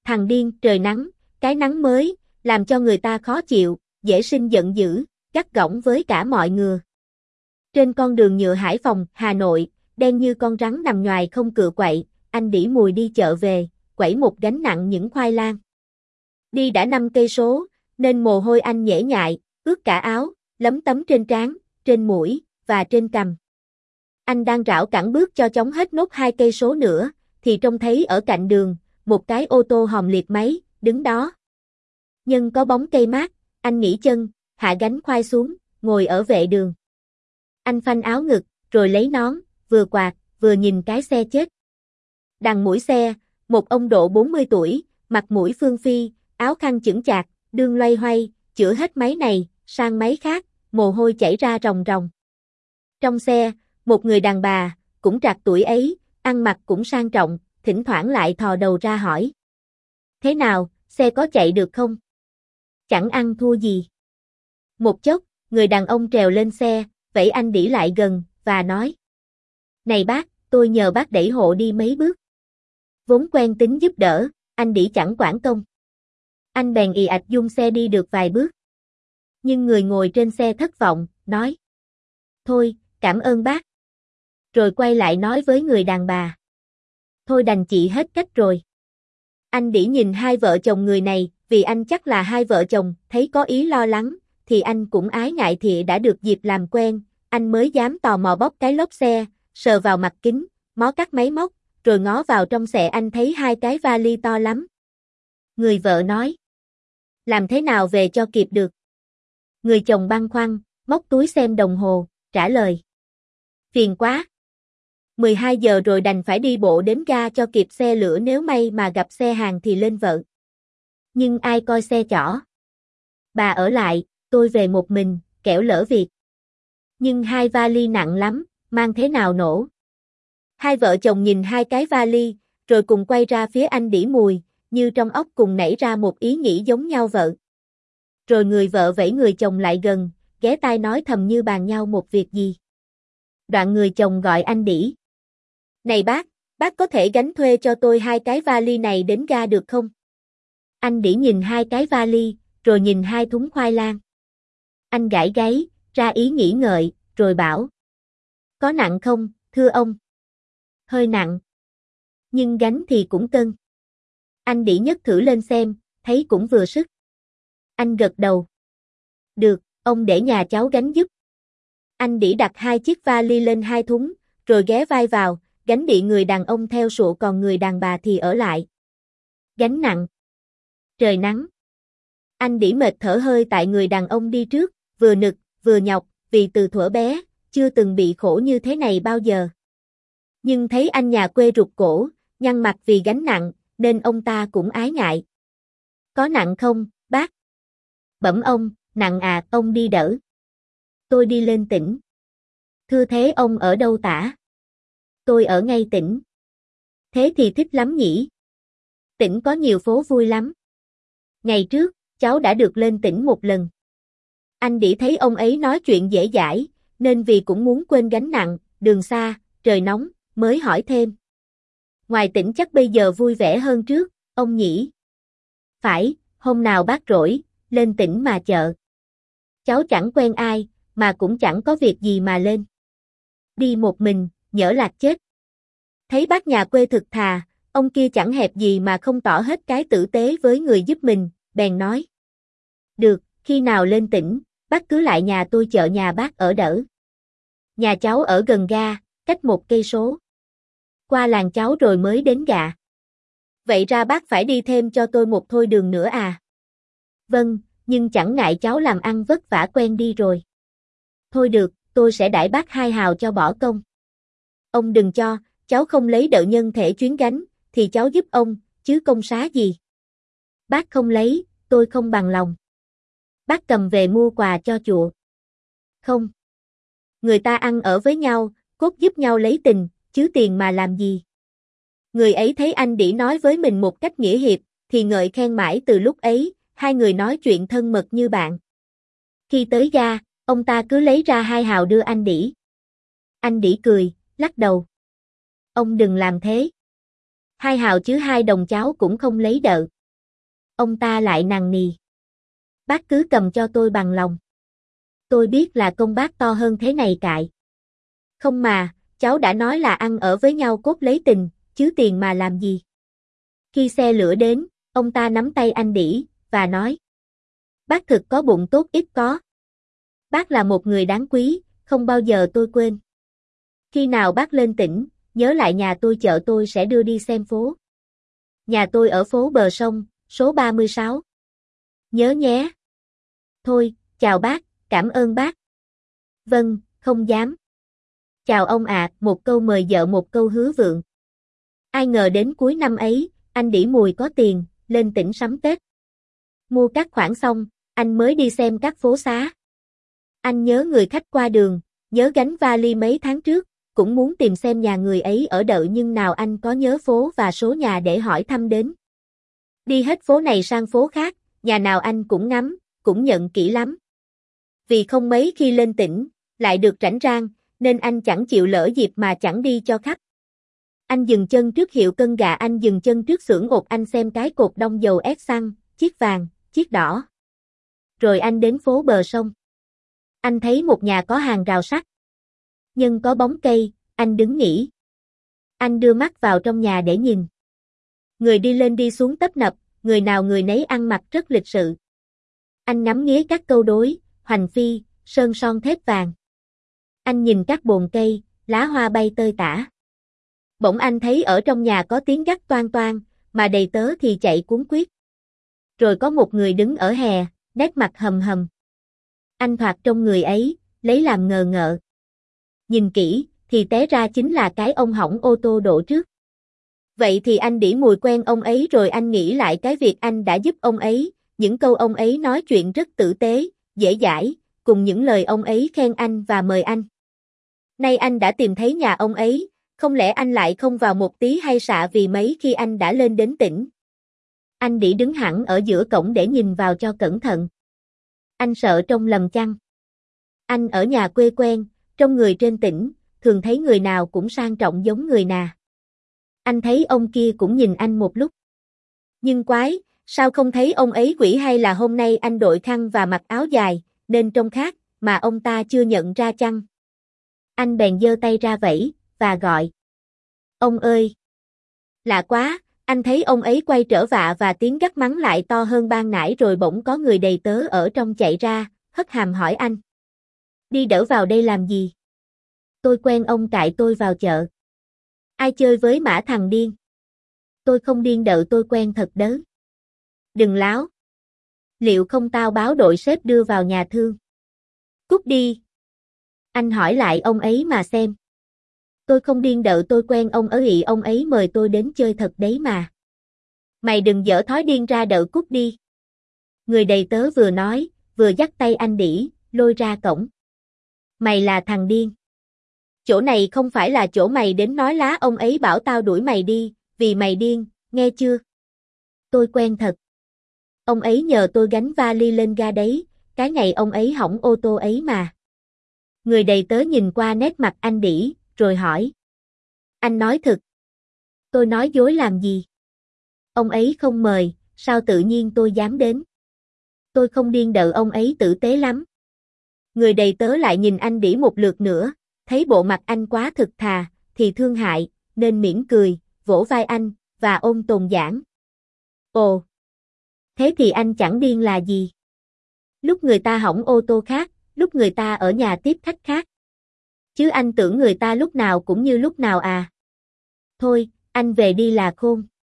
Thằng điên, trời nắng, cái nắng mới, làm cho người ta khó chịu, dễ sinh giận dữ, gắt gỏng với cả mọi người. Trên con đường nhựa Hải Phòng, Hà Nội, đen như con rắn nằm nhoài không cựa quậy, anh đỉ mùi đi chợ về, quẩy một gánh nặng những khoai lang. Đi đã 5 cây số, nên mồ hôi anh nhễ nhại, ướt cả áo, lấm tấm trên trán, trên mũi và trên cằm. Anh đang rảo cẳng bước cho chóng hết nốt 2 cây số nữa, thì trông thấy ở cạnh đường, một cái ô tô hòm liệt máy, đứng đó. Nhân có bóng cây mát, anh nghỉ chân, hạ gánh khoai xuống, ngồi ở vệ đường. Anh phanh áo ngực, rồi lấy nón, vừa quạt, vừa nhìn cái xe chết. Đằng mũi xe, một ông độ 40 tuổi, mặt mũi phương phi, áo khăn chững chạc, đương loay hoay, chữa hết máy này, sang máy khác, mồ hôi chảy ra ròng ròng. Trong xe, một người đàn bà, cũng trạc tuổi ấy, ăn mặc cũng sang trọng, thỉnh thoảng lại thò đầu ra hỏi. Thế nào, xe có chạy được không? Chẳng ăn thua gì. Một chốc, người đàn ông trèo lên xe, vẫy anh đỉ lại gần, và nói. Này bác, tôi nhờ bác đẩy hộ đi mấy bước. Vốn quen tính giúp đỡ, anh đỉ chẳng quản công. Anh bèn ì ạch dung xe đi được vài bước. Nhưng người ngồi trên xe thất vọng, nói. Thôi, cảm ơn bác. Rồi quay lại nói với người đàn bà. Thôi đành chị hết cách rồi. Anh đỉ nhìn hai vợ chồng người này, vì anh chắc là hai vợ chồng, thấy có ý lo lắng, thì anh cũng ái ngại thìa đã được dịp làm quen, anh mới dám tò mò bóc cái lốp xe, sờ vào mặt kính, mó các máy móc, rồi ngó vào trong xe anh thấy hai cái vali to lắm. Người vợ nói. Làm thế nào về cho kịp được? Người chồng băn khoăn, móc túi xem đồng hồ, trả lời. Phiền quá. 12 giờ rồi đành phải đi bộ đến ga cho kịp xe lửa nếu may mà gặp xe hàng thì lên vợ. Nhưng ai coi xe chỏ? Bà ở lại, tôi về một mình, kẻo lỡ việc. Nhưng hai vali nặng lắm, mang thế nào nổ? Hai vợ chồng nhìn hai cái vali, rồi cùng quay ra phía anh đỉ mùi, như trong óc cùng nảy ra một ý nghĩ giống nhau vợ. Rồi người vợ vẫy người chồng lại gần, ghé tai nói thầm như bàn nhau một việc gì. Đoạn người chồng gọi anh đỉ. Này bác có thể gánh thuê cho tôi hai cái vali này đến ga được không? Anh đỉ nhìn hai cái vali, rồi nhìn hai thúng khoai lang. Anh gãi gáy, ra ý nghĩ ngợi, rồi bảo. Có nặng không, thưa ông? Hơi nặng. Nhưng gánh thì cũng cân. Anh đỉ nhấc thử lên xem, thấy cũng vừa sức. Anh gật đầu. Được, ông để nhà cháu gánh giúp. Anh đỉ đặt hai chiếc vali lên hai thúng, rồi ghé vai vào, gánh bị người đàn ông theo sụa còn người đàn bà thì ở lại. Gánh nặng. Trời nắng. Anh đỉ mệt thở hơi tại người đàn ông đi trước, vừa nực, vừa nhọc, vì từ thuở bé, chưa từng bị khổ như thế này bao giờ. Nhưng thấy anh nhà quê rụt cổ, nhăn mặt vì gánh nặng, nên ông ta cũng ái ngại. Có nặng không, bác? Bẩm ông, nặng à, ông đi đỡ. Tôi đi lên tỉnh. Thưa thế ông ở đâu tả? Tôi ở ngay tỉnh. Thế thì thích lắm nhỉ? Tỉnh có nhiều phố vui lắm. Ngày trước, cháu đã được lên tỉnh một lần. Anh đỉ thấy ông ấy nói chuyện dễ dãi, nên vì cũng muốn quên gánh nặng, đường xa, trời nóng, mới hỏi thêm. Ngoài tỉnh chắc bây giờ vui vẻ hơn trước, ông nhỉ? Phải, hôm nào bác rỗi, lên tỉnh mà chợ. Cháu chẳng quen ai, mà cũng chẳng có việc gì mà lên. Đi một mình, nhỡ lạc chết. Thấy bác nhà quê thực thà, ông kia chẳng hẹp gì mà không tỏ hết cái tử tế với người giúp mình, bèn nói. Được, khi nào lên tỉnh, bác cứ lại nhà tôi chợ nhà bác ở đỡ. Nhà cháu ở gần ga, cách 1 cây số. Qua làng cháu rồi mới đến gạ. Vậy ra bác phải đi thêm cho tôi một thôi đường nữa à? Vâng, nhưng chẳng ngại cháu làm ăn vất vả quen đi rồi. Thôi được, tôi sẽ đãi bác 2 hào cho bỏ công. Ông đừng cho, cháu không lấy đợ nhân thể chuyến gánh, thì cháu giúp ông, chứ công xá gì. Bác không lấy, tôi không bằng lòng. Bác cầm về mua quà cho chùa. Không. Người ta ăn ở với nhau, cốt giúp nhau lấy tình, chứ tiền mà làm gì. Người ấy thấy anh đỉ nói với mình một cách nghĩa hiệp, thì ngợi khen mãi từ lúc ấy, hai người nói chuyện thân mật như bạn. Khi tới ga, ông ta cứ lấy ra 2 hào đưa anh đỉ. Anh đỉ cười, lắc đầu. Ông đừng làm thế. 2 hào chứ 2 đồng cháu cũng không lấy đợ. Ông ta lại nằng nì. Bác cứ cầm cho tôi bằng lòng. Tôi biết là công bác to hơn thế này cại. Không mà, cháu đã nói là ăn ở với nhau cốt lấy tình, chứ tiền mà làm gì. Khi xe lửa đến, ông ta nắm tay anh Đĩ, và nói. Bác thực có bụng tốt ít có. Bác là một người đáng quý, không bao giờ tôi quên. Khi nào bác lên tỉnh, nhớ lại nhà tôi chợ tôi sẽ đưa đi xem phố. Nhà tôi ở phố bờ sông, số 36. Nhớ nhé. Thôi, chào bác, cảm ơn bác. Vâng, không dám. Chào ông ạ, một câu mời vợ một câu hứa vượng. Ai ngờ đến cuối năm ấy, anh Đĩ Mùi có tiền, lên tỉnh sắm Tết. Mua các khoản xong, anh mới đi xem các phố xá. Anh nhớ người khách qua đường, nhớ gánh vali mấy tháng trước, cũng muốn tìm xem nhà người ấy ở đợi nhưng nào anh có nhớ phố và số nhà để hỏi thăm đến. Đi hết phố này sang phố khác, nhà nào anh cũng ngắm, cũng nhận kỹ lắm. Vì không mấy khi lên tỉnh, lại được rảnh rang, nên anh chẳng chịu lỡ dịp mà chẳng đi cho khách. Anh dừng chân trước hiệu cân gà, anh dừng chân trước xưởng ột, anh xem cái cột đông dầu ép xăng, chiếc vàng, chiếc đỏ. Rồi anh đến phố bờ sông. Anh thấy một nhà có hàng rào sắt. Nhưng có bóng cây, anh đứng nghỉ. Anh đưa mắt vào trong nhà để nhìn. Người đi lên đi xuống tấp nập, người nào người nấy ăn mặc rất lịch sự. Anh ngắm nghía các câu đối, hoành phi, sơn son thép vàng. Anh nhìn các bồn cây, lá hoa bay tơi tả. Bỗng anh thấy ở trong nhà có tiếng gắt toang toang, mà đầy tớ thì chạy cuống quýt. Rồi có một người đứng ở hè, nét mặt hầm hầm. Anh thoạt trong người ấy, lấy làm ngờ ngợ. Nhìn kỹ, thì té ra chính là cái ông hỏng ô tô đổ trước. Vậy thì anh Đĩ Mùi quen ông ấy rồi, anh nghĩ lại cái việc anh đã giúp ông ấy, những câu ông ấy nói chuyện rất tử tế, dễ dãi, cùng những lời ông ấy khen anh và mời anh. Nay anh đã tìm thấy nhà ông ấy, không lẽ anh lại không vào một tí hay xạ vì mấy khi anh đã lên đến tỉnh. Anh Đĩ đứng hẳn ở giữa cổng để nhìn vào cho cẩn thận. Anh sợ trông lầm chăng? Anh ở nhà quê quen, trong người trên tỉnh, thường thấy người nào cũng sang trọng giống người nà. Anh thấy ông kia cũng nhìn anh một lúc. Nhưng quái, sao không thấy ông ấy quỷ, hay là hôm nay anh đội khăn và mặc áo dài, nên trông khác, mà ông ta chưa nhận ra chăng? Anh bèn giơ tay ra vẫy, và gọi. Ông ơi! Lạ quá, anh thấy ông ấy quay trở vạ và tiếng gắt mắng lại to hơn ban nãy, rồi bỗng có người đầy tớ ở trong chạy ra, hất hàm hỏi anh. Đi đỡ vào đây làm gì? Tôi quen ông cại tôi vào chợ. Ai chơi với mã thằng điên? Tôi không điên đợ, tôi quen thật đớ. Đừng láo. Liệu không tao báo đội sếp đưa vào nhà thương? Cút đi. Anh hỏi lại ông ấy mà xem. Tôi không điên đợ, tôi quen ông ấy, ông ấy mời tôi đến chơi thật đấy mà. Mày đừng dở thói điên ra, đợ cút đi. Người đầy tớ vừa nói, vừa dắt tay anh Đĩ, lôi ra cổng. Mày là thằng điên. Chỗ này không phải là chỗ mày đến nói lá, ông ấy bảo tao đuổi mày đi, vì mày điên, nghe chưa? Tôi quen thật. Ông ấy nhờ tôi gánh vali lên ga đấy, cái ngày ông ấy hỏng ô tô ấy mà. Người đầy tớ nhìn qua nét mặt anh Đĩ, rồi hỏi. Anh nói thật. Tôi nói dối làm gì? Ông ấy không mời, sao tự nhiên tôi dám đến? Tôi không điên đợ, ông ấy tử tế lắm. Người đầy tớ lại nhìn anh Đĩ một lượt nữa, thấy bộ mặt anh quá thực thà, thì thương hại, nên mỉm cười, vỗ vai anh, và ôm tồn giảng. Ồ! Thế thì anh chẳng điên là gì? Lúc người ta hỏng ô tô khác, lúc người ta ở nhà tiếp khách khác. Chứ anh tưởng người ta lúc nào cũng như lúc nào à? Thôi, anh về đi là khôn.